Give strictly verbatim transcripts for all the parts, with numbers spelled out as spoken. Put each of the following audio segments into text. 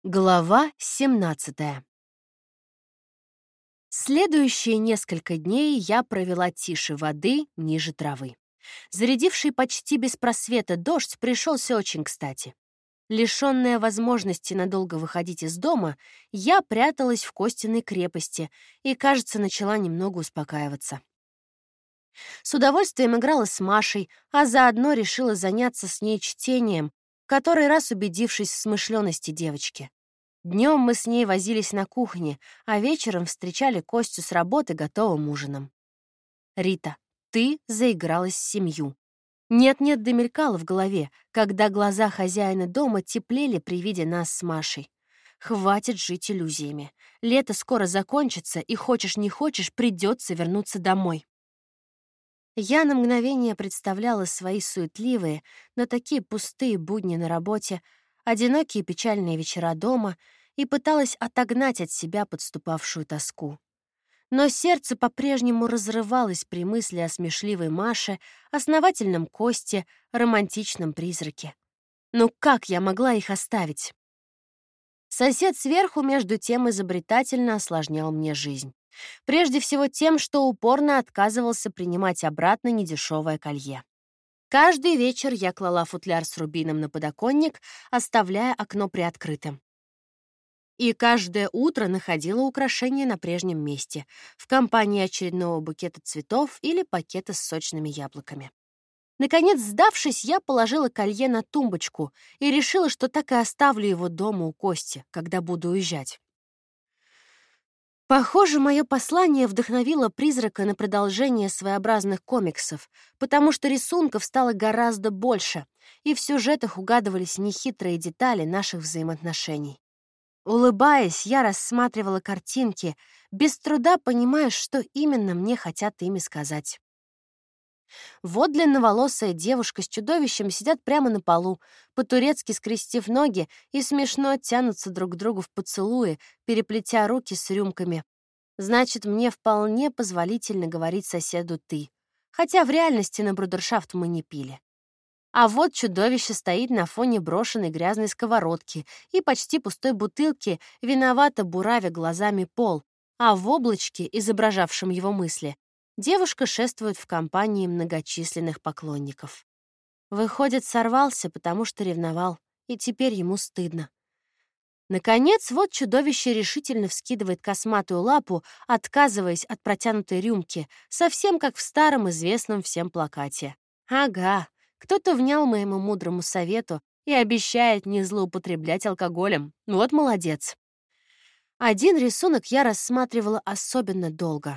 Глава семнадцатая. Следующие несколько дней я провела тише воды, ниже травы. Зарядивший почти без просвета дождь пришелся очень кстати. Лишенная возможности надолго выходить из дома, я пряталась в Костиной крепости и, кажется, начала немного успокаиваться. С удовольствием играла с Машей, а заодно решила заняться с ней чтением, в который раз убедившись в смышленности девочки. Днем мы с ней возились на кухне, а вечером встречали Костю с работы готовым ужином. «Рита, ты заигралась в семью». Нет-нет, да мелькало в голове, когда глаза хозяина дома теплели при виде нас с Машей. Хватит жить иллюзиями. Лето скоро закончится, и хочешь не хочешь, придется вернуться домой. Я на мгновение представляла свои суетливые, но такие пустые будни на работе, одинокие печальные вечера дома и пыталась отогнать от себя подступавшую тоску. Но сердце по-прежнему разрывалось при мысли о смешливой Маше, основательном Косте, романтичном призраке. Ну как я могла их оставить? Сосед сверху, между тем, изобретательно осложнял мне жизнь. Прежде всего тем, что упорно отказывался принимать обратно недешевое колье. Каждый вечер я клала футляр с рубином на подоконник, оставляя окно приоткрытым. И каждое утро находила украшение на прежнем месте, в компании очередного букета цветов или пакета с сочными яблоками. Наконец, сдавшись, я положила колье на тумбочку и решила, что так и оставлю его дома у Кости, когда буду уезжать. Похоже, мое послание вдохновило призрака на продолжение своеобразных комиксов, потому что рисунков стало гораздо больше, и в сюжетах угадывались нехитрые детали наших взаимоотношений. Улыбаясь, я рассматривала картинки, без труда понимая, что именно мне хотят ими сказать. Вот длинноволосая девушка с чудовищем сидят прямо на полу, по-турецки скрестив ноги и смешно тянутся друг к другу в поцелуе, переплетя руки с рюмками. Значит, мне вполне позволительно говорить соседу «ты», хотя в реальности на брудершафт мы не пили. А вот чудовище стоит на фоне брошенной грязной сковородки и почти пустой бутылки, виновато буравя глазами пол, а в облачке, изображавшем его мысли, девушка шествует в компании многочисленных поклонников. Выходит, сорвался, потому что ревновал, и теперь ему стыдно. Наконец, вот чудовище решительно вскидывает косматую лапу, отказываясь от протянутой рюмки, совсем как в старом известном всем плакате. Ага, кто-то внял моему мудрому совету и обещает не злоупотреблять алкоголем. Вот молодец. Один рисунок я рассматривала особенно долго.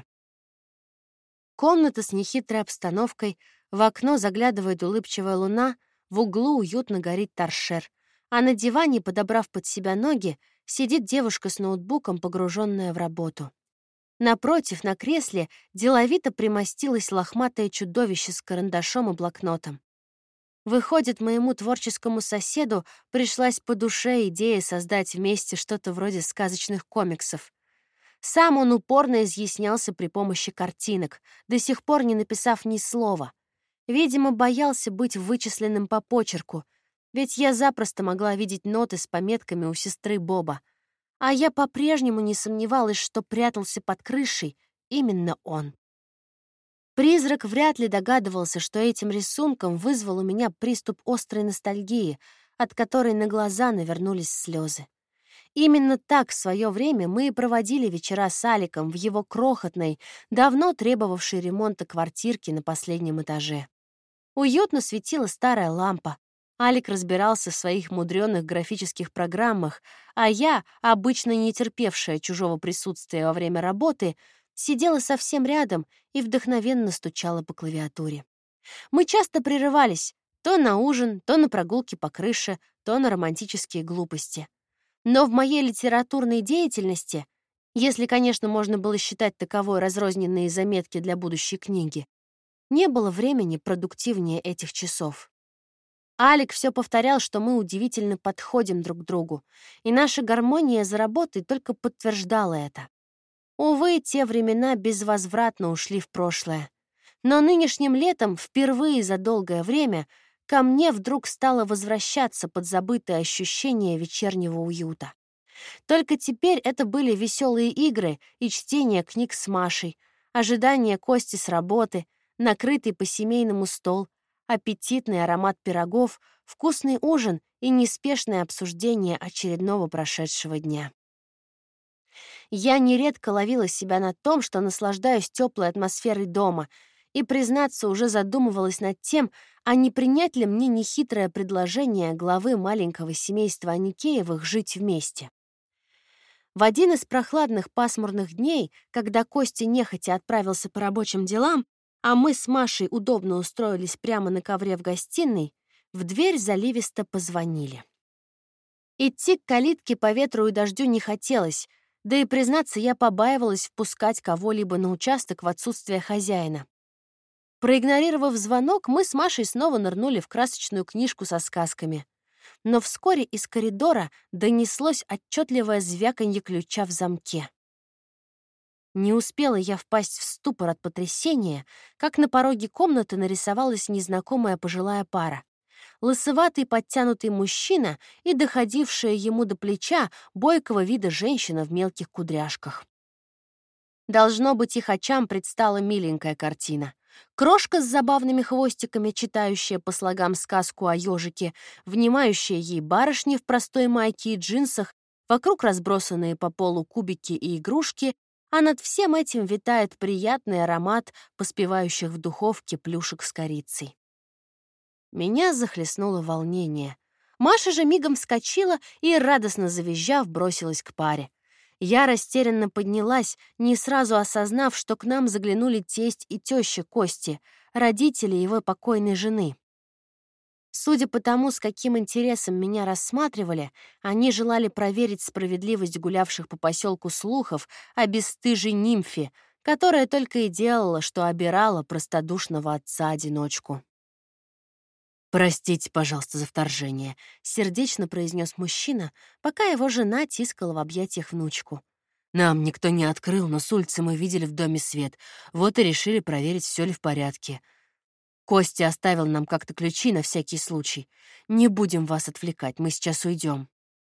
Комната с нехитрой обстановкой, в окно заглядывает улыбчивая луна, в углу уютно горит торшер, а на диване, подобрав под себя ноги, сидит девушка с ноутбуком, погруженная в работу. Напротив, на кресле, деловито примостилось лохматое чудовище с карандашом и блокнотом. Выходит, моему творческому соседу пришлась по душе идея создать вместе что-то вроде сказочных комиксов. Сам он упорно изъяснялся при помощи картинок, до сих пор не написав ни слова. Видимо, боялся быть вычисленным по почерку, ведь я запросто могла видеть ноты с пометками у сестры Боба. А я по-прежнему не сомневалась, что прятался под крышей именно он. Призрак вряд ли догадывался, что этим рисунком вызвал у меня приступ острой ностальгии, от которой на глаза навернулись слезы. Именно так в свое время мы и проводили вечера с Аликом в его крохотной, давно требовавшей ремонта квартирке на последнем этаже. Уютно светила старая лампа. Алик разбирался в своих мудреных графических программах, а я, обычно не терпевшая чужого присутствия во время работы, сидела совсем рядом и вдохновенно стучала по клавиатуре. Мы часто прерывались то на ужин, то на прогулки по крыше, то на романтические глупости. Но в моей литературной деятельности, если, конечно, можно было считать таковой разрозненные заметки для будущей книги, не было времени продуктивнее этих часов. Алик все повторял, что мы удивительно подходим друг к другу, и наша гармония за работой только подтверждала это. Увы, те времена безвозвратно ушли в прошлое. Но нынешним летом, впервые за долгое время, ко мне вдруг стало возвращаться подзабытое ощущение вечернего уюта. Только теперь это были веселые игры и чтение книг с Машей, ожидание Кости с работы, накрытый по-семейному стол, аппетитный аромат пирогов, вкусный ужин и неспешное обсуждение очередного прошедшего дня. Я нередко ловила себя на том, что наслаждаюсь теплой атмосферой дома, и, признаться, уже задумывалась над тем, а не принять ли мне нехитрое предложение главы маленького семейства Аникеевых жить вместе. В один из прохладных пасмурных дней, когда Костя нехотя отправился по рабочим делам, а мы с Машей удобно устроились прямо на ковре в гостиной, в дверь заливисто позвонили. Идти к калитке по ветру и дождю не хотелось, да и, признаться, я побаивалась впускать кого-либо на участок в отсутствие хозяина. Проигнорировав звонок, мы с Машей снова нырнули в красочную книжку со сказками. Но вскоре из коридора донеслось отчетливое звяканье ключа в замке. Не успела я впасть в ступор от потрясения, как на пороге комнаты нарисовалась незнакомая пожилая пара. Лысоватый подтянутый мужчина и доходившая ему до плеча бойкого вида женщина в мелких кудряшках. Должно быть, их очам предстала миленькая картина. Крошка с забавными хвостиками, читающая по слогам сказку о ежике, внимающая ей барышни в простой майке и джинсах, вокруг разбросанные по полу кубики и игрушки, а над всем этим витает приятный аромат поспевающих в духовке плюшек с корицей. Меня захлестнуло волнение. Маша же мигом вскочила и, радостно завизжав, бросилась к паре. Я растерянно поднялась, не сразу осознав, что к нам заглянули тесть и теща Кости, родители его покойной жены. Судя по тому, с каким интересом меня рассматривали, они желали проверить справедливость гулявших по поселку слухов о бесстыжей нимфе, которая только и делала, что обирала простодушного отца-одиночку. «Простите, пожалуйста, за вторжение», — сердечно произнес мужчина, пока его жена тискала в объятиях внучку. «Нам никто не открыл, но с улицы мы видели в доме свет. Вот и решили проверить, все ли в порядке. Костя оставил нам как-то ключи на всякий случай. Не будем вас отвлекать, мы сейчас уйдем».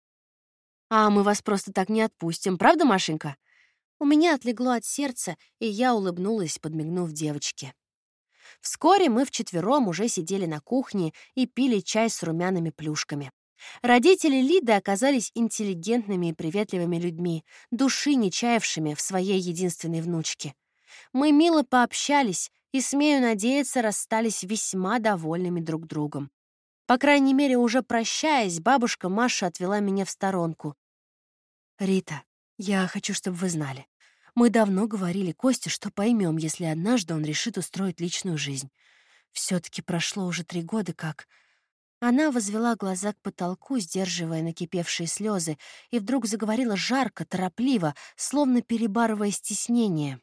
«А мы вас просто так не отпустим, правда, Машенька?» У меня отлегло от сердца, и я улыбнулась, подмигнув девочке. Вскоре мы вчетвером уже сидели на кухне и пили чай с румяными плюшками. Родители Лиды оказались интеллигентными и приветливыми людьми, души не чаявшими в своей единственной внучке. Мы мило пообщались и, смею надеяться, расстались весьма довольными друг другом. По крайней мере, уже прощаясь, бабушка Маша отвела меня в сторонку. «Рита, я хочу, чтобы вы знали. Мы давно говорили Косте, что поймем, если однажды он решит устроить личную жизнь. Все-таки прошло уже три года, как...» Она возвела глаза к потолку, сдерживая накипевшие слезы, и вдруг заговорила жарко, торопливо, словно перебарывая стеснение.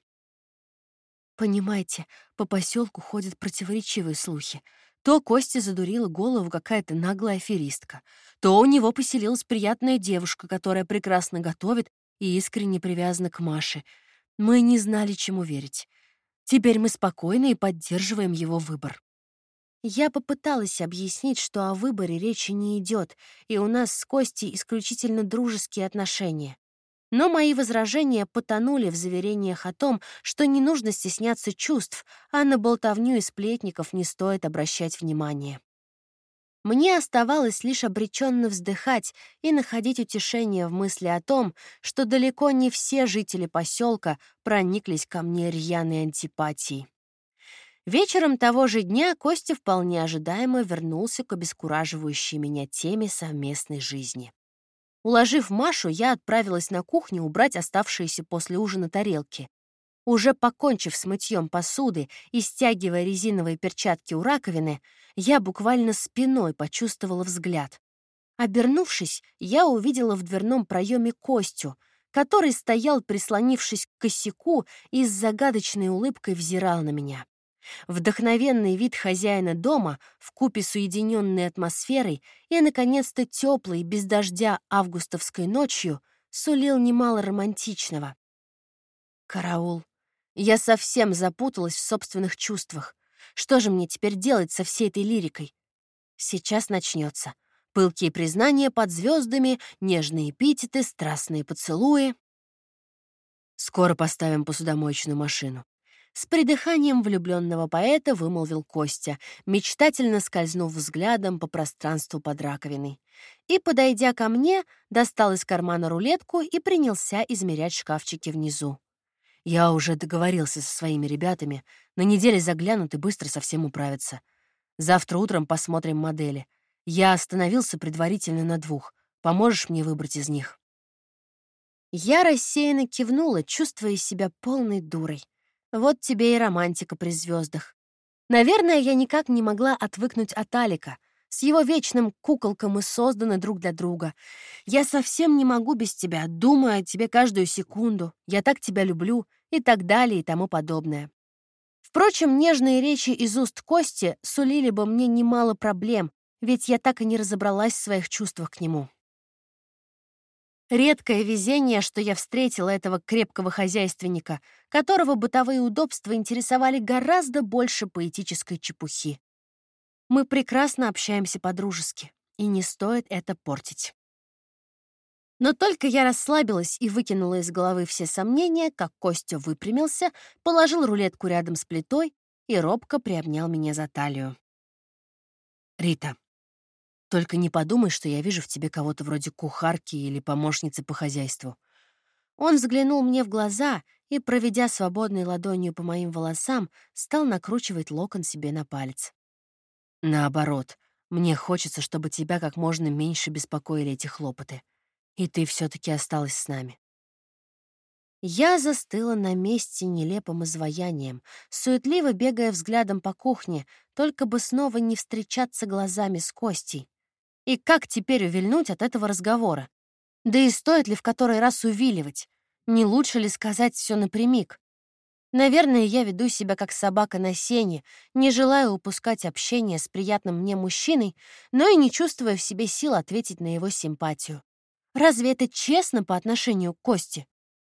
«Понимаете, по поселку ходят противоречивые слухи. То Косте задурила голову какая-то наглая аферистка, то у него поселилась приятная девушка, которая прекрасно готовит и искренне привязана к Маше. Мы не знали, чему верить. Теперь мы спокойны и поддерживаем его выбор». Я попыталась объяснить, что о выборе речи не идет, и у нас с Костей исключительно дружеские отношения. Но мои возражения потонули в заверениях о том, что не нужно стесняться чувств, а на болтовню и сплетников не стоит обращать внимания. Мне оставалось лишь обреченно вздыхать и находить утешение в мысли о том, что далеко не все жители поселка прониклись ко мне рьяной антипатией. Вечером того же дня Костя вполне ожидаемо вернулся к обескураживающей меня теме совместной жизни. Уложив Машу, я отправилась на кухню убрать оставшиеся после ужина тарелки. Уже покончив с мытьем посуды и стягивая резиновые перчатки у раковины, я буквально спиной почувствовала взгляд. Обернувшись, я увидела в дверном проеме Костю, который стоял, прислонившись к косяку, и с загадочной улыбкой взирал на меня. Вдохновенный вид хозяина дома вкупе с уединенной атмосферой и, наконец-то, теплой, без дождя августовской ночью сулил немало романтичного. Караул. Я совсем запуталась в собственных чувствах. Что же мне теперь делать со всей этой лирикой? Сейчас начнется. Пылкие признания под звездами, нежные эпитеты, страстные поцелуи. «Скоро поставим посудомоечную машину». С придыханием влюбленного поэта вымолвил Костя, мечтательно скользнув взглядом по пространству под раковиной. И, подойдя ко мне, достал из кармана рулетку и принялся измерять шкафчики внизу. «Я уже договорился со своими ребятами. На неделе заглянут и быстро со всем управятся. Завтра утром посмотрим модели. Я остановился предварительно на двух. Поможешь мне выбрать из них?» Я рассеянно кивнула, чувствуя себя полной дурой. Вот тебе и романтика при звездах. Наверное, я никак не могла отвыкнуть от Алика. С его вечным куколком мы созданы друг для друга. Я совсем не могу без тебя, думаю о тебе каждую секунду. Я так тебя люблю и так далее и тому подобное. Впрочем, нежные речи из уст Кости сулили бы мне немало проблем, ведь я так и не разобралась в своих чувствах к нему. Редкое везение, что я встретила этого крепкого хозяйственника, которого бытовые удобства интересовали гораздо больше поэтической чепухи. Мы прекрасно общаемся по-дружески, и не стоит это портить. Но только я расслабилась и выкинула из головы все сомнения, как Костя выпрямился, положил рулетку рядом с плитой и робко приобнял меня за талию. «Рита, только не подумай, что я вижу в тебе кого-то вроде кухарки или помощницы по хозяйству». Он взглянул мне в глаза и, проведя свободной ладонью по моим волосам, стал накручивать локон себе на палец. «Наоборот, мне хочется, чтобы тебя как можно меньше беспокоили эти хлопоты. И ты все-таки осталась с нами». Я застыла на месте нелепым изваянием, суетливо бегая взглядом по кухне, только бы снова не встречаться глазами с Костей. И как теперь увильнуть от этого разговора? Да и стоит ли в который раз увиливать? Не лучше ли сказать все напрямик? Наверное, я веду себя как собака на сене, не желая упускать общение с приятным мне мужчиной, но и не чувствуя в себе сил ответить на его симпатию. Разве это честно по отношению к Косте?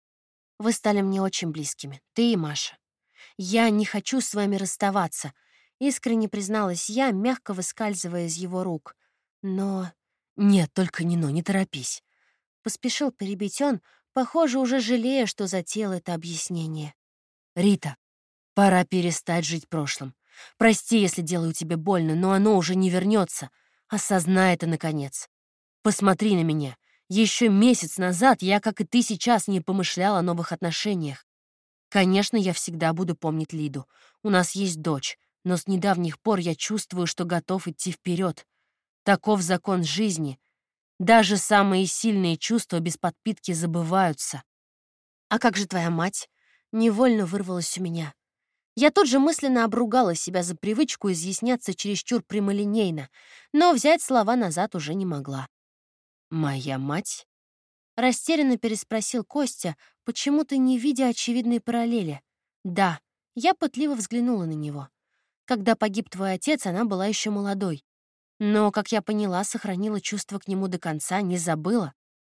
Вы стали мне очень близкими, ты и Маша. Я не хочу с вами расставаться, искренне призналась я, мягко выскальзывая из его рук. Но... Нет, только не но, не торопись. Поспешил перебить он, похоже, уже жалея, что затеял это объяснение. «Рита, пора перестать жить прошлым. Прости, если делаю тебе больно, но оно уже не вернется. Осознай это, наконец. Посмотри на меня. Еще месяц назад я, как и ты сейчас, не помышляла о новых отношениях. Конечно, я всегда буду помнить Лиду. У нас есть дочь, но с недавних пор я чувствую, что готов идти вперед. Таков закон жизни. Даже самые сильные чувства без подпитки забываются». «А как же твоя мать?» Невольно вырвалось у меня. Я тут же мысленно обругала себя за привычку изъясняться чересчур прямолинейно, но взять слова назад уже не могла. «Моя мать?» — растерянно переспросил Костя, почему-то не видя очевидной параллели. «Да», — я пытливо взглянула на него. «Когда погиб твой отец, она была еще молодой. Но, как я поняла, сохранила чувство к нему до конца, не забыла».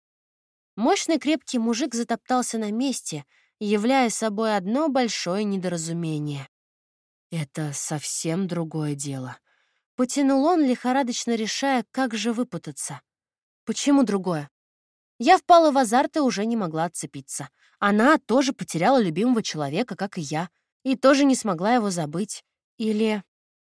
Мощный крепкий мужик затоптался на месте, являя собой одно большое недоразумение. «Это совсем другое дело». Потянул он, лихорадочно решая, как же выпутаться. «Почему другое?» Я впала в азарт и уже не могла отцепиться. Она тоже потеряла любимого человека, как и я, и тоже не смогла его забыть. Или...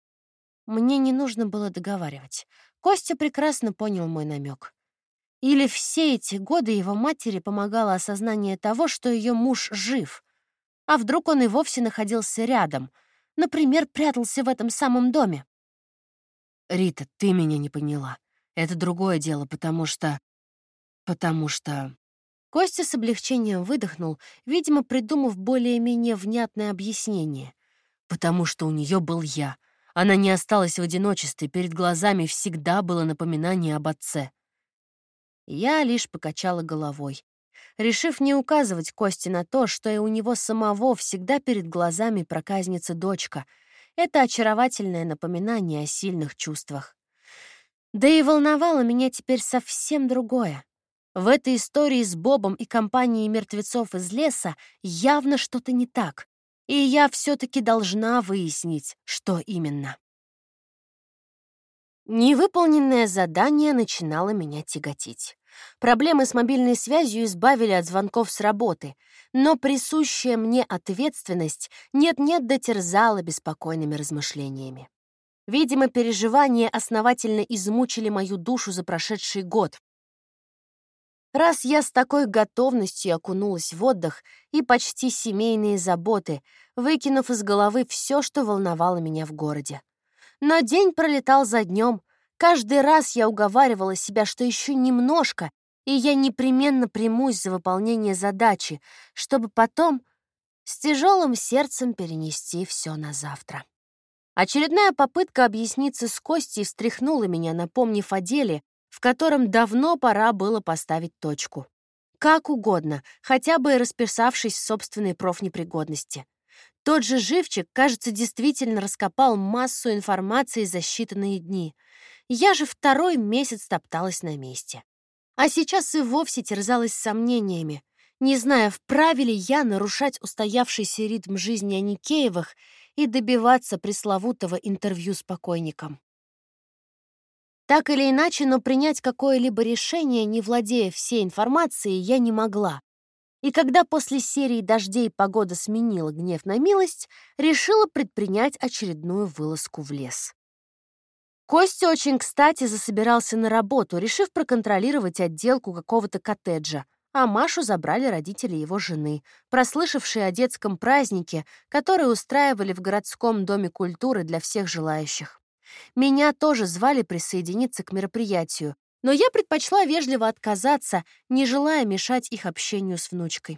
Мне не нужно было договаривать. Костя прекрасно понял мой намек. Или все эти годы его матери помогало осознание того, что ее муж жив. А вдруг он и вовсе находился рядом, например, прятался в этом самом доме? «Рита, ты меня не поняла. Это другое дело, потому что... потому что...» Костя с облегчением выдохнул, видимо, придумав более-менее внятное объяснение. «Потому что у нее был я. Она не осталась в одиночестве, перед глазами всегда было напоминание об отце». Я лишь покачала головой, решив не указывать Косте на то, что и у него самого всегда перед глазами проказница-дочка. Это очаровательное напоминание о сильных чувствах. Да и волновало меня теперь совсем другое. В этой истории с Бобом и компанией мертвецов из леса явно что-то не так, и я все-таки должна выяснить, что именно. Невыполненное задание начинало меня тяготить. Проблемы с мобильной связью избавили от звонков с работы, но присущая мне ответственность нет-нет дотерзала беспокойными размышлениями. Видимо, переживания основательно измучили мою душу за прошедший год. Раз я с такой готовностью окунулась в отдых и почти семейные заботы, выкинув из головы все, что волновало меня в городе. Но день пролетал за днем. Каждый раз я уговаривала себя, что еще немножко, и я непременно примусь за выполнение задачи, чтобы потом с тяжелым сердцем перенести все на завтра. Очередная попытка объясниться с Костей встряхнула меня, напомнив о деле, в котором давно пора было поставить точку. Как угодно, хотя бы и расписавшись в собственной профнепригодности. Тот же живчик, кажется, действительно раскопал массу информации за считанные дни. Я же второй месяц топталась на месте. А сейчас и вовсе терзалась сомнениями, не зная, вправе ли я нарушать устоявшийся ритм жизни Аникеевых и добиваться пресловутого интервью с покойником. Так или иначе, но принять какое-либо решение, не владея всей информацией, я не могла. И когда после серии дождей погода сменила гнев на милость, решила предпринять очередную вылазку в лес. Костя очень кстати засобирался на работу, решив проконтролировать отделку какого-то коттеджа, а Машу забрали родители его жены, прослышавшие о детском празднике, который устраивали в городском доме культуры для всех желающих. Меня тоже звали присоединиться к мероприятию, но я предпочла вежливо отказаться, не желая мешать их общению с внучкой.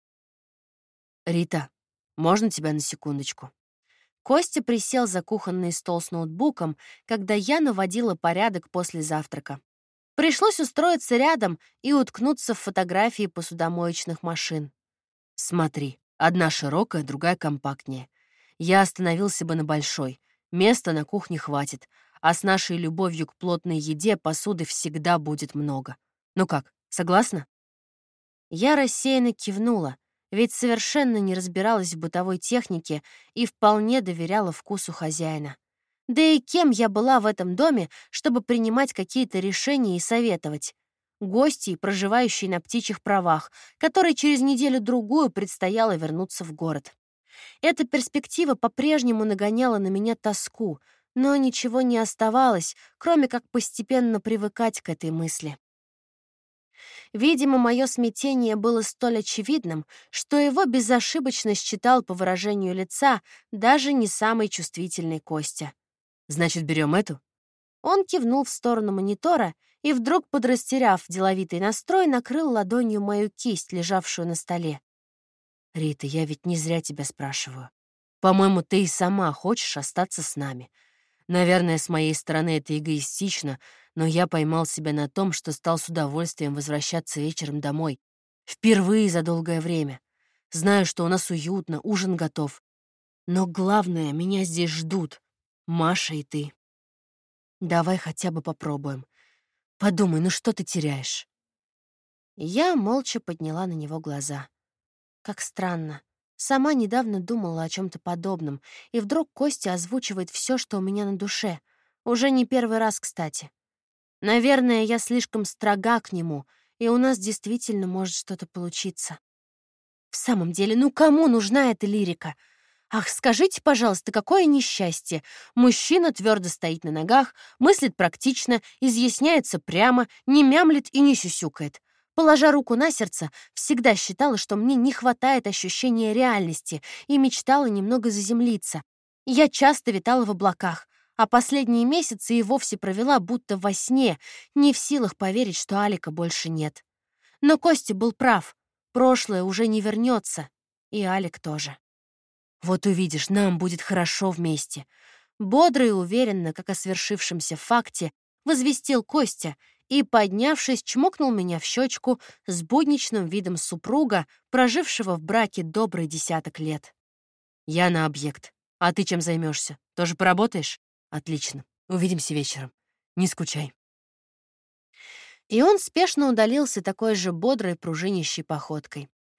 «Рита, можно тебя на секундочку?» Костя присел за кухонный стол с ноутбуком, когда я наводила порядок после завтрака. Пришлось устроиться рядом и уткнуться в фотографии посудомоечных машин. «Смотри, одна широкая, другая компактнее. Я остановился бы на большой. Места на кухне хватит, а с нашей любовью к плотной еде посуды всегда будет много. Ну как, согласна?» Я рассеянно кивнула, ведь совершенно не разбиралась в бытовой технике и вполне доверяла вкусу хозяина. Да и кем я была в этом доме, чтобы принимать какие-то решения и советовать? Гостьей, проживающей на птичьих правах, которой через неделю-другую предстояло вернуться в город. Эта перспектива по-прежнему нагоняла на меня тоску, но ничего не оставалось, кроме как постепенно привыкать к этой мысли. Видимо, мое смятение было столь очевидным, что его безошибочно считал по выражению лица даже не самый чувствительный Костя. «Значит, берем эту?» Он кивнул в сторону монитора и, вдруг подрастеряв деловитый настрой, накрыл ладонью мою кисть, лежавшую на столе. «Рита, я ведь не зря тебя спрашиваю. По-моему, ты и сама хочешь остаться с нами. Наверное, с моей стороны это эгоистично, но я поймал себя на том, что стал с удовольствием возвращаться вечером домой. Впервые за долгое время. Знаю, что у нас уютно, ужин готов. Но главное, меня здесь ждут. Маша и ты. Давай хотя бы попробуем. Подумай, ну что ты теряешь?» Я молча подняла на него глаза. Как странно. Сама недавно думала о чем-то подобном, и вдруг Костя озвучивает все, что у меня на душе. Уже не первый раз, кстати. Наверное, я слишком строга к нему, и у нас действительно может что-то получиться. В самом деле, ну кому нужна эта лирика? Ах, скажите, пожалуйста, какое несчастье. Мужчина твердо стоит на ногах, мыслит практично, изъясняется прямо, не мямлит и не сюсюкает. Положа руку на сердце, всегда считала, что мне не хватает ощущения реальности, и мечтала немного заземлиться. Я часто витала в облаках, а последние месяцы и вовсе провела будто во сне, не в силах поверить, что Алика больше нет. Но Костя был прав. Прошлое уже не вернется, и Алик тоже. «Вот увидишь, нам будет хорошо вместе», — бодро и уверенно, как о свершившемся факте, возвестил Костя и, поднявшись, чмокнул меня в щечку с будничным видом супруга, прожившего в браке добрый десяток лет. «Я на объект. А ты чем займешься? Тоже поработаешь? Отлично. Увидимся вечером. Не скучай». И он спешно удалился такой же бодрой пружинящей походкой.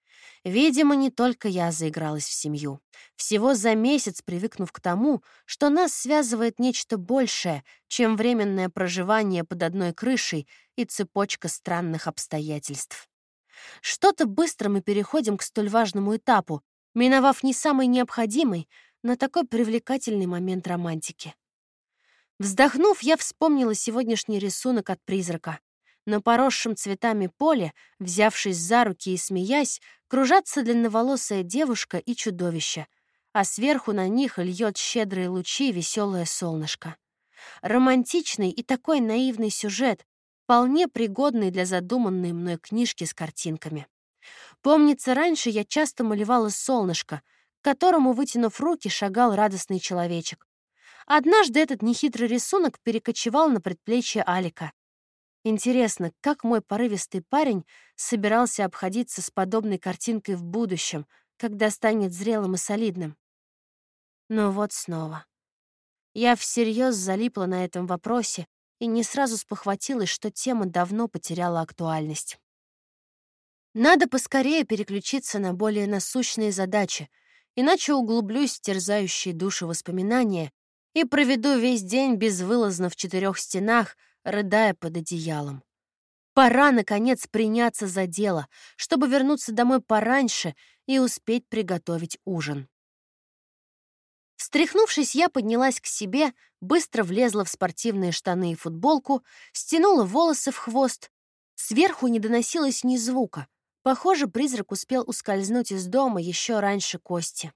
Видимо, не только я заигралась в семью. Всего за месяц привыкнув к тому, что нас связывает нечто большее, чем временное проживание под одной крышей и цепочка странных обстоятельств. Что-то быстро мы переходим к столь важному этапу, миновав не самый необходимый, но такой привлекательный момент романтики. Вздохнув, я вспомнила сегодняшний рисунок от призрака. На поросшем цветами поле, взявшись за руки и смеясь, кружатся длинноволосая девушка и чудовище, а сверху на них льет щедрые лучи веселое солнышко. Романтичный и такой наивный сюжет, вполне пригодный для задуманной мной книжки с картинками. Помнится, раньше я часто малевала солнышко, к которому, вытянув руки, шагал радостный человечек. Однажды этот нехитрый рисунок перекочевал на предплечье Алика. Интересно, как мой порывистый парень собирался обходиться с подобной картинкой в будущем, когда станет зрелым и солидным? Но вот снова. Я всерьез залипла на этом вопросе и не сразу спохватилась, что тема давно потеряла актуальность. Надо поскорее переключиться на более насущные задачи, иначе углублюсь в терзающие душу воспоминания и проведу весь день безвылазно в четырех стенах, рыдая под одеялом. Пора, наконец, приняться за дело, чтобы вернуться домой пораньше и успеть приготовить ужин. Встряхнувшись, я поднялась к себе, быстро влезла в спортивные штаны и футболку, стянула волосы в хвост. Сверху не доносилось ни звука. Похоже, призрак успел ускользнуть из дома еще раньше Кости.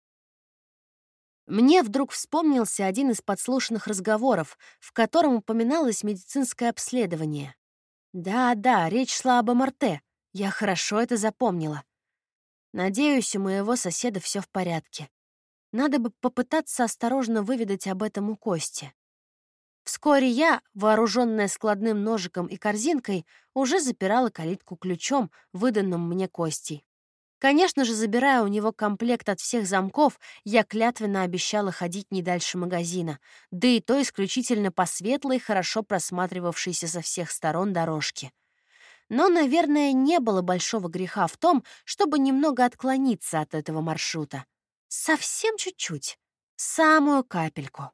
Мне вдруг вспомнился один из подслушанных разговоров, в котором упоминалось медицинское обследование. Да-да, речь шла об эм эр тэ. Я хорошо это запомнила. Надеюсь, у моего соседа все в порядке. Надо бы попытаться осторожно выведать об этом у Кости. Вскоре я, вооруженная складным ножиком и корзинкой, уже запирала калитку ключом, выданным мне Костей. Конечно же, забирая у него комплект от всех замков, я клятвенно обещала ходить не дальше магазина, да и то исключительно по светлой, хорошо просматривавшейся со всех сторон дорожке. Но, наверное, не было большого греха в том, чтобы немного отклониться от этого маршрута. Совсем чуть-чуть. Самую капельку.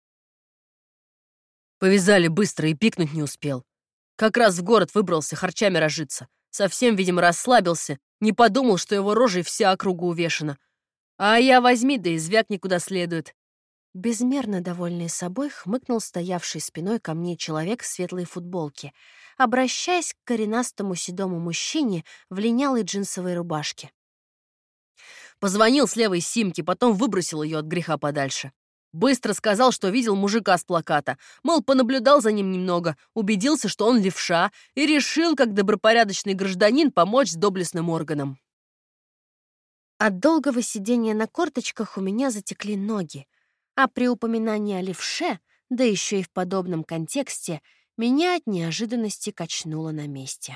Повязали быстро и пикнуть не успел. Как раз в город выбрался харчами разжиться. Совсем, видимо, расслабился, не подумал, что его рожей вся округа увешана. А я возьми, да и звякни куда следует. Безмерно довольный собой хмыкнул стоявший спиной ко мне человек в светлой футболке, обращаясь к коренастому седому мужчине в линялой джинсовой рубашке. Позвонил с левой симки, потом выбросил ее от греха подальше. Быстро сказал, что видел мужика с плаката, мол, понаблюдал за ним немного, убедился, что он левша, и решил, как добропорядочный гражданин, помочь с доблестным органам. От долгого сидения на корточках у меня затекли ноги, а при упоминании о левше, да еще и в подобном контексте, меня от неожиданности качнуло на месте.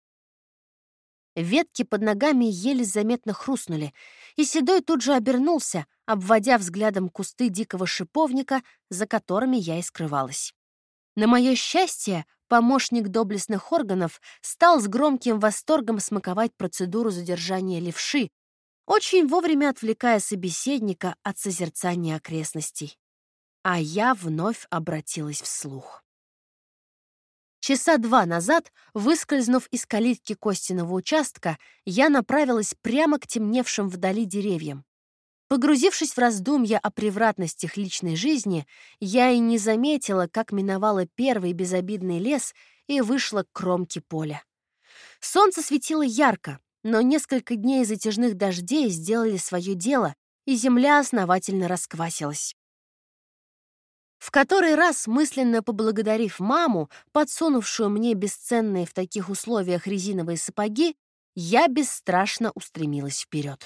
Ветки под ногами еле заметно хрустнули, и Седой тут же обернулся, обводя взглядом кусты дикого шиповника, за которыми я и скрывалась. На мое счастье, помощник доблестных органов стал с громким восторгом смаковать процедуру задержания левши, очень вовремя отвлекая собеседника от созерцания окрестностей. А я вновь обратилась вслух. Часа два назад, выскользнув из калитки Костиного участка, я направилась прямо к темневшим вдали деревьям. Погрузившись в раздумья о превратностях личной жизни, я и не заметила, как миновала первый безобидный лес и вышла к кромке поля. Солнце светило ярко, но несколько дней затяжных дождей сделали свое дело, и земля основательно расквасилась. В который раз, мысленно поблагодарив маму, подсунувшую мне бесценные в таких условиях резиновые сапоги, я бесстрашно устремилась вперед.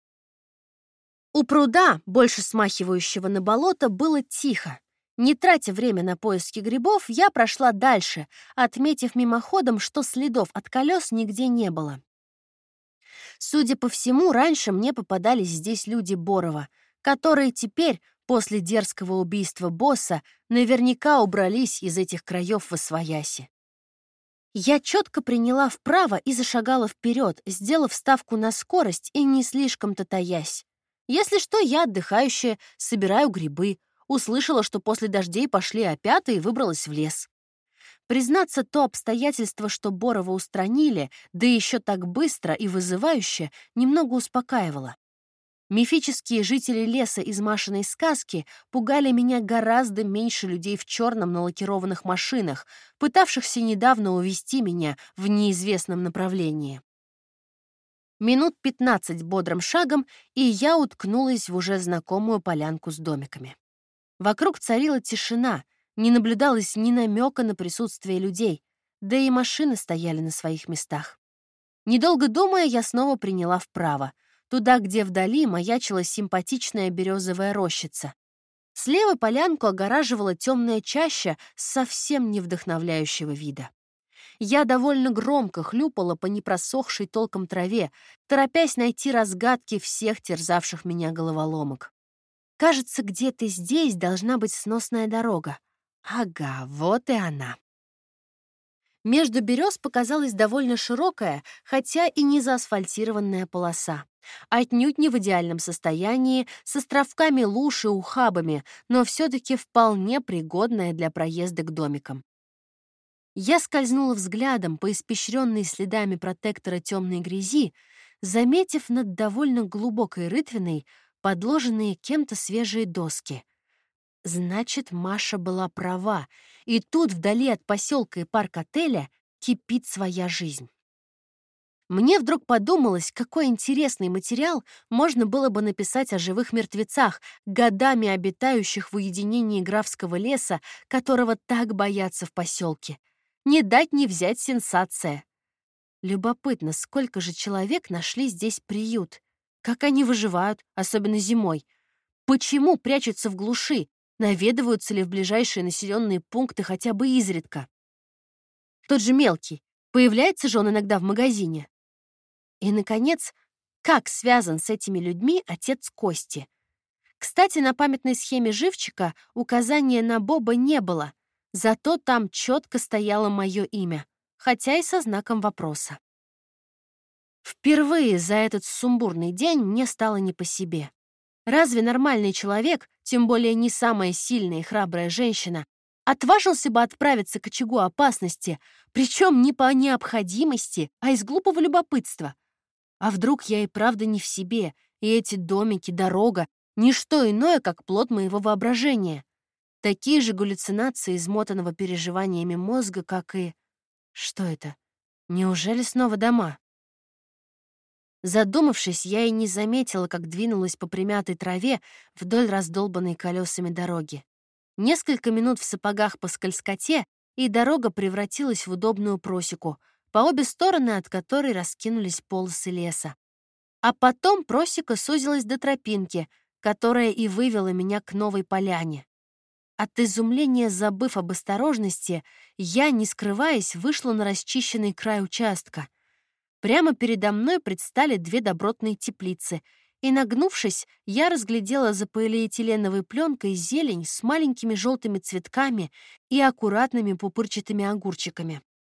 У пруда, больше смахивающего на болото, было тихо. Не тратя время на поиски грибов, я прошла дальше, отметив мимоходом, что следов от колес нигде не было. Судя по всему, раньше мне попадались здесь люди Борова, которые теперь, после дерзкого убийства босса, наверняка убрались из этих краев восвояси. Я четко приняла вправо и зашагала вперед, сделав ставку на скорость и не слишком-то таясь. Если что, я отдыхающая, собираю грибы. Услышала, что после дождей пошли опята и выбралась в лес. Признаться, то обстоятельство, что Борова устранили, да еще так быстро и вызывающе, немного успокаивало. Мифические жители леса из Машиной сказки пугали меня гораздо меньше людей в черном на лакированных машинах, пытавшихся недавно увести меня в неизвестном направлении. Минут пятнадцать бодрым шагом, и я уткнулась в уже знакомую полянку с домиками. Вокруг царила тишина, не наблюдалось ни намека на присутствие людей, да и машины стояли на своих местах. Недолго думая, я снова приняла вправо, туда, где вдали маячила симпатичная березовая рощица. Слева полянку огораживала темная чаща совсем не вдохновляющего вида. Я довольно громко хлюпала по непросохшей толком траве, торопясь найти разгадки всех терзавших меня головоломок. Кажется, где-то здесь должна быть сносная дорога. Ага, вот и она. Между берез показалась довольно широкая, хотя и не заасфальтированная полоса. Отнюдь не в идеальном состоянии, с островками луж и ухабами, но все-таки вполне пригодная для проезда к домикам. Я скользнула взглядом по испещренной следами протектора темной грязи, заметив над довольно глубокой рытвиной подложенные кем-то свежие доски. Значит, Маша была права, и тут, вдали от поселка и парк-отеля, кипит своя жизнь. Мне вдруг подумалось, какой интересный материал можно было бы написать о живых мертвецах, годами обитающих в уединении графского леса, которого так боятся в поселке. Не дать не взять сенсация. Любопытно, сколько же человек нашли здесь приют? Как они выживают, особенно зимой? Почему прячутся в глуши? Наведываются ли в ближайшие населенные пункты хотя бы изредка? Тот же Мелкий. Появляется же он иногда в магазине. И, наконец, как связан с этими людьми отец Кости? Кстати, на памятной схеме живчика указания на Боба не было, зато там четко стояло мое имя, хотя и со знаком вопроса. Впервые за этот сумбурный день мне стало не по себе. Разве нормальный человек, тем более не самая сильная и храбрая женщина, отважился бы отправиться к очагу опасности, причем не по необходимости, а из глупого любопытства? А вдруг я и правда не в себе, и эти домики, дорога — ничто иное, как плод моего воображения? Такие же галлюцинации измотанного переживаниями мозга, как и... Что это? Неужели снова дома? Задумавшись, я и не заметила, как двинулась по примятой траве вдоль раздолбанной колесами дороги. Несколько минут в сапогах по скользкоте, и дорога превратилась в удобную просеку, по обе стороны от которой раскинулись полосы леса. А потом просека сузилась до тропинки, которая и вывела меня к новой поляне. От изумления, забыв об осторожности, я, не скрываясь, вышла на расчищенный край участка. Прямо передо мной предстали две добротные теплицы, и, нагнувшись, я разглядела за полиэтиленовой пленкой зелень с маленькими желтыми цветками и аккуратными пупырчатыми огурчиками.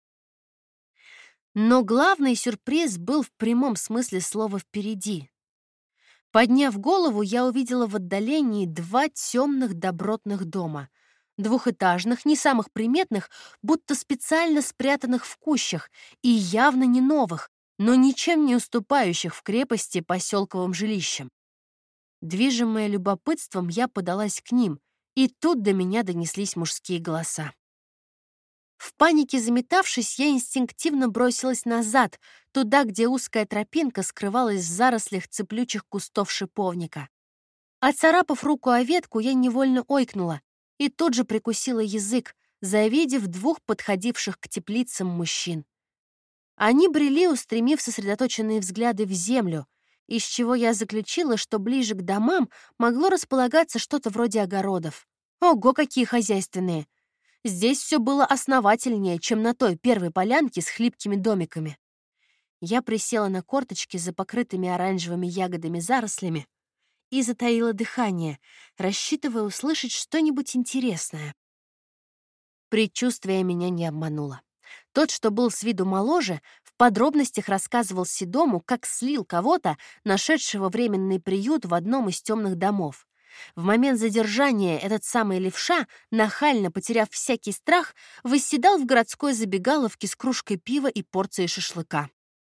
Но главный сюрприз был в прямом смысле слова впереди. Подняв голову, я увидела в отдалении два темных добротных дома. Двухэтажных, не самых приметных, будто специально спрятанных в кущах, и явно не новых, но ничем не уступающих в крепости поселковым жилищам. Движимая любопытством, я подалась к ним, и тут до меня донеслись мужские голоса. В панике заметавшись, я инстинктивно бросилась назад, туда, где узкая тропинка скрывалась в зарослях цеплючих кустов шиповника. Оцарапав руку о ветку, я невольно ойкнула и тут же прикусила язык, завидев двух подходивших к теплицам мужчин. Они брели, устремив сосредоточенные взгляды в землю, из чего я заключила, что ближе к домам могло располагаться что-то вроде огородов. Ого, какие хозяйственные! Здесь все было основательнее, чем на той первой полянке с хлипкими домиками. Я присела на корточки за покрытыми оранжевыми ягодами зарослями и затаила дыхание, рассчитывая услышать что-нибудь интересное. Предчувствие меня не обмануло. Тот, что был с виду моложе, в подробностях рассказывал Седому, как слил кого-то, нашедшего временный приют в одном из темных домов. В момент задержания этот самый левша, нахально потеряв всякий страх, восседал в городской забегаловке с кружкой пива и порцией шашлыка.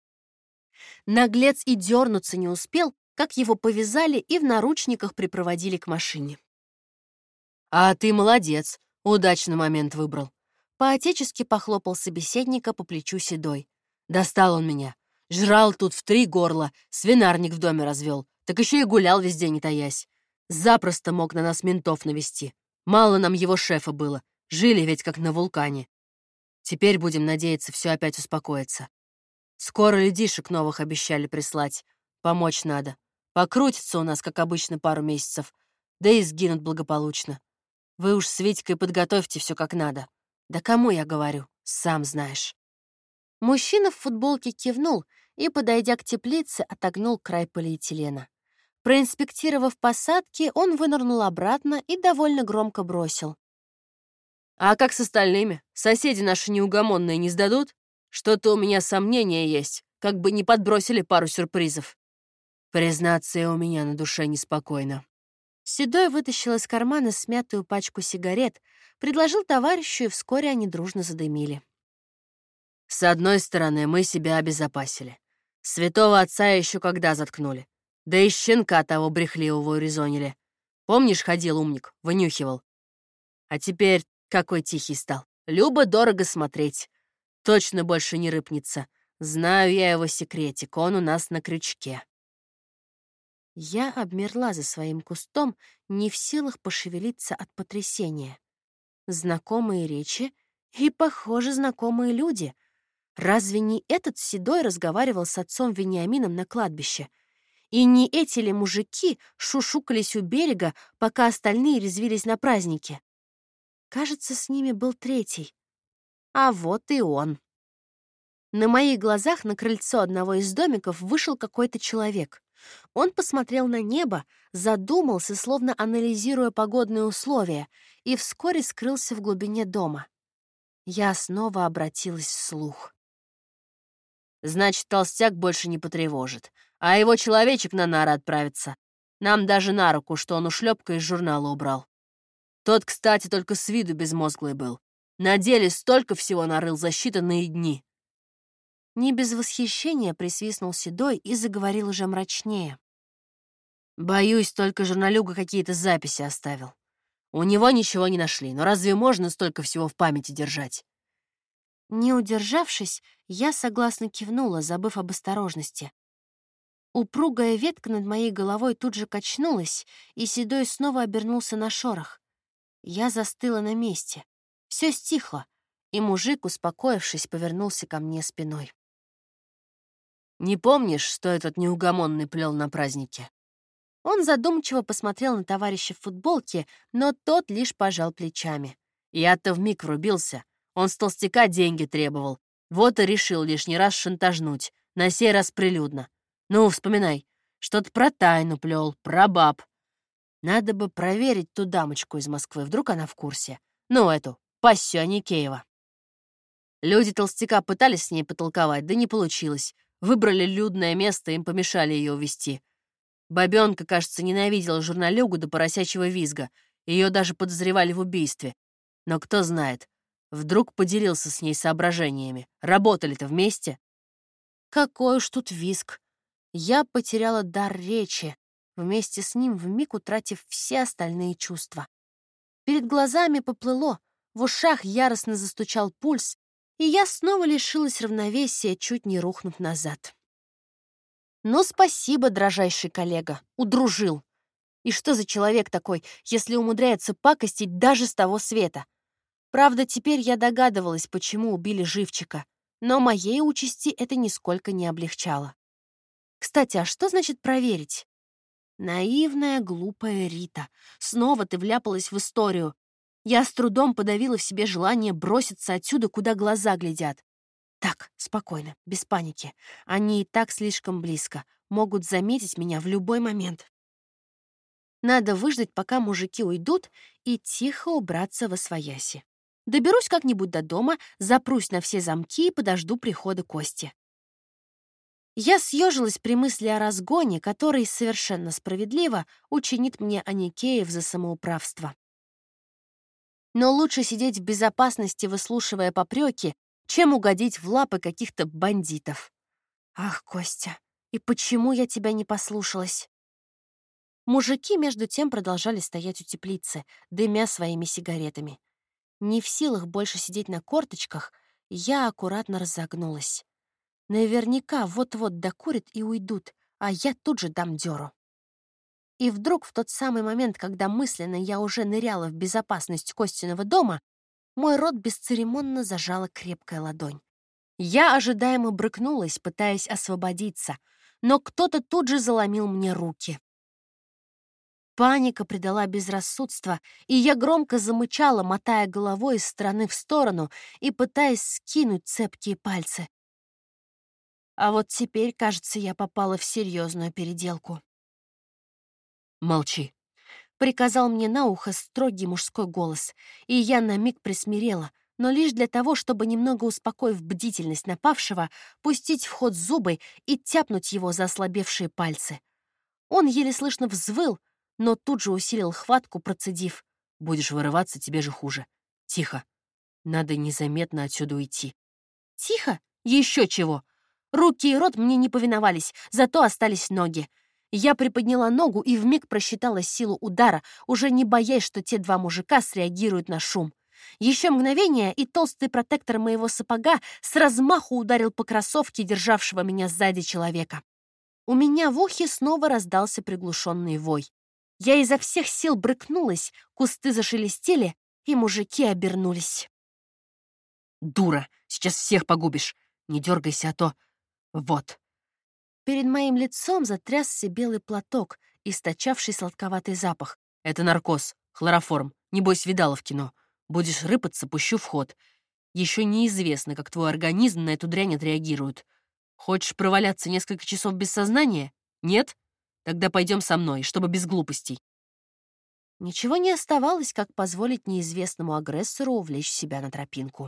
Наглец и дернуться не успел, как его повязали и в наручниках припроводили к машине. «А ты молодец, удачный момент выбрал». По-отечески похлопал собеседника по плечу Седой. «Достал он меня. Жрал тут в три горла, свинарник в доме развел, так еще и гулял везде, не таясь. Запросто мог на нас ментов навести. Мало нам его шефа было, жили ведь как на вулкане. Теперь, будем надеяться, все опять успокоится. Скоро людишек новых обещали прислать. Помочь надо. Покрутится у нас, как обычно, пару месяцев, да и сгинут благополучно. Вы уж с Витькой подготовьте все как надо. Да кому я говорю, сам знаешь». Мужчина в футболке кивнул и, подойдя к теплице, отогнул край полиэтилена. Проинспектировав посадки, он вынырнул обратно и довольно громко бросил. «А как с остальными? Соседи наши неугомонные не сдадут? Что-то у меня сомнения есть, как бы не подбросили пару сюрпризов. Признаться, и у меня на душе неспокойно». Седой вытащил из кармана смятую пачку сигарет, предложил товарищу, и вскоре они дружно задымили. «С одной стороны, мы себя обезопасили. Святого отца еще когда заткнули. Да и щенка того брехливого урезонили. Помнишь, ходил умник, вынюхивал? А теперь какой тихий стал. Любо-дорого смотреть. Точно больше не рыпнется. Знаю я его секретик, он у нас на крючке». Я обмерла за своим кустом, не в силах пошевелиться от потрясения. Знакомые речи и, похоже, знакомые люди. Разве не этот Седой разговаривал с отцом Вениамином на кладбище? И не эти ли мужики шушукались у берега, пока остальные резвились на празднике? Кажется, с ними был третий. А вот и он. На моих глазах на крыльцо одного из домиков вышел какой-то человек. Он посмотрел на небо, задумался, словно анализируя погодные условия, и вскоре скрылся в глубине дома. Я снова обратилась вслух. «Значит, толстяк больше не потревожит, а его человечек на нары отправится. Нам даже на руку, что он ушлепка из журнала убрал. Тот, кстати, только с виду безмозглый был. На деле столько всего нарыл за считанные дни». Не без восхищения присвистнул Седой и заговорил уже мрачнее. «Боюсь, только журналюга какие-то записи оставил. У него ничего не нашли, но разве можно столько всего в памяти держать?» Не удержавшись, я согласно кивнула, забыв об осторожности. Упругая ветка над моей головой тут же качнулась, и Седой снова обернулся на шорох. Я застыла на месте. Все стихло, и мужик, успокоившись, повернулся ко мне спиной. «Не помнишь, что этот неугомонный плел на празднике?» Он задумчиво посмотрел на товарища в футболке, но тот лишь пожал плечами. «Я-то вмиг врубился. Он с толстяка деньги требовал. Вот и решил лишний раз шантажнуть, на сей раз прилюдно. Ну, вспоминай, что-то про тайну плел, про баб. Надо бы проверить ту дамочку из Москвы, вдруг она в курсе. Ну, эту, Пассию Аникеева». Люди толстяка пытались с ней потолковать, да не получилось. Выбрали людное место, им помешали ее увезти. Бабёнка, кажется, ненавидела журналюгу до поросячьего визга. Ее даже подозревали в убийстве. Но кто знает, вдруг поделился с ней соображениями. Работали-то вместе. Какой уж тут визг. Я потеряла дар речи, вместе с ним вмиг утратив все остальные чувства. Перед глазами поплыло, в ушах яростно застучал пульс, и я снова лишилась равновесия, чуть не рухнув назад. «Ну, спасибо, дрожайший коллега, удружил. И что за человек такой, если умудряется пакостить даже с того света? Правда, теперь я догадывалась, почему убили живчика, но моей участи это нисколько не облегчало. Кстати, а что значит проверить? Наивная, глупая Рита. Снова ты вляпалась в историю. Я с трудом подавила в себе желание броситься отсюда, куда глаза глядят. Так, спокойно, без паники. Они и так слишком близко, могут заметить меня в любой момент. Надо выждать, пока мужики уйдут, и тихо убраться восвояси. Доберусь как-нибудь до дома, запрусь на все замки и подожду прихода Кости. Я съежилась при мысли о разгоне, который совершенно справедливо учинит мне Аникеев за самоуправство. Но лучше сидеть в безопасности, выслушивая попреки, чем угодить в лапы каких-то бандитов. Ах, Костя, и почему я тебя не послушалась? Мужики, между тем, продолжали стоять у теплицы, дымя своими сигаретами. Не в силах больше сидеть на корточках, я аккуратно разогнулась. Наверняка вот-вот докурят и уйдут, а я тут же дам дёру. И вдруг в тот самый момент, когда мысленно я уже ныряла в безопасность Костиного дома, мой рот бесцеремонно зажала крепкая ладонь. Я ожидаемо брыкнулась, пытаясь освободиться, но кто-то тут же заломил мне руки. Паника придала безрассудство, и я громко замычала, мотая головой из стороны в сторону и пытаясь скинуть цепкие пальцы. А вот теперь, кажется, я попала в серьезную переделку. «Молчи», — приказал мне на ухо строгий мужской голос, и я на миг присмирела, но лишь для того, чтобы, немного успокоив бдительность напавшего, пустить в ход зубы и тяпнуть его за ослабевшие пальцы. Он еле слышно взвыл, но тут же усилил хватку, процедив: «Будешь вырываться, тебе же хуже. Тихо. Надо незаметно отсюда уйти». «Тихо? Еще чего!» Руки и рот мне не повиновались, зато остались ноги. Я приподняла ногу и вмиг просчитала силу удара, уже не боясь, что те два мужика среагируют на шум. Еще мгновение, и толстый протектор моего сапога с размаху ударил по кроссовке, державшего меня сзади человека. У меня в ухе снова раздался приглушенный вой. Я изо всех сил брыкнулась, кусты зашелестели, и мужики обернулись. «Дура! Сейчас всех погубишь! Не дергайся, а то... Вот!» Перед моим лицом затрясся белый платок, источавший сладковатый запах. «Это наркоз, хлороформ. Небось, видала в кино. Будешь рыпаться, пущу в ход. Еще неизвестно, как твой организм на эту дрянь отреагирует. Хочешь проваляться несколько часов без сознания? Нет? Тогда пойдем со мной, чтобы без глупостей». Ничего не оставалось, как позволить неизвестному агрессору увлечь себя на тропинку.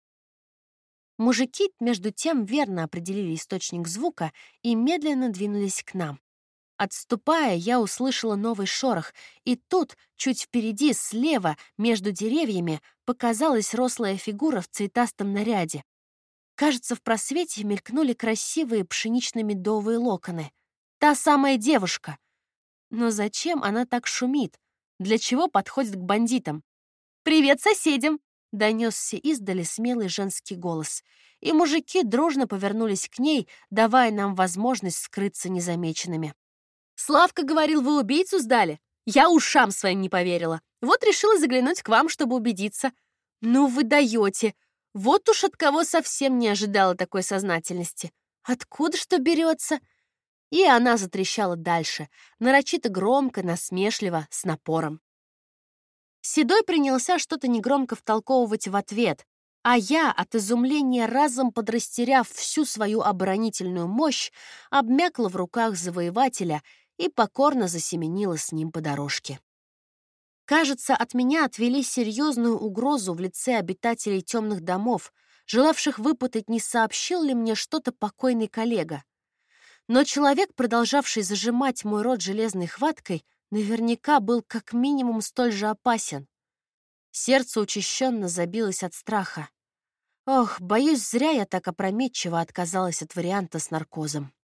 Мужики, между тем, верно определили источник звука и медленно двинулись к нам. Отступая, я услышала новый шорох, и тут, чуть впереди, слева, между деревьями, показалась рослая фигура в цветастом наряде. Кажется, в просвете мелькнули красивые пшенично-медовые локоны. Та самая девушка. Но зачем она так шумит? Для чего подходит к бандитам? «Привет соседям!» — донесся издали смелый женский голос. И мужики дружно повернулись к ней, давая нам возможность скрыться незамеченными. «Славка говорил, вы убийцу сдали? Я ушам своим не поверила. Вот решила заглянуть к вам, чтобы убедиться. Ну вы даете! Вот уж от кого совсем не ожидала такой сознательности. Откуда что берется?» И она затрещала дальше, нарочито громко, насмешливо, с напором. Седой принялся что-то негромко втолковывать в ответ, а я, от изумления разом подрастеряв всю свою оборонительную мощь, обмякла в руках завоевателя и покорно засеменила с ним по дорожке. Кажется, от меня отвели серьезную угрозу в лице обитателей темных домов, желавших выпытать, не сообщил ли мне что-то покойный коллега. Но человек, продолжавший зажимать мой рот железной хваткой, наверняка был как минимум столь же опасен. Сердце учащенно забилось от страха. Ох, боюсь, зря я так опрометчиво отказалась от варианта с наркозом.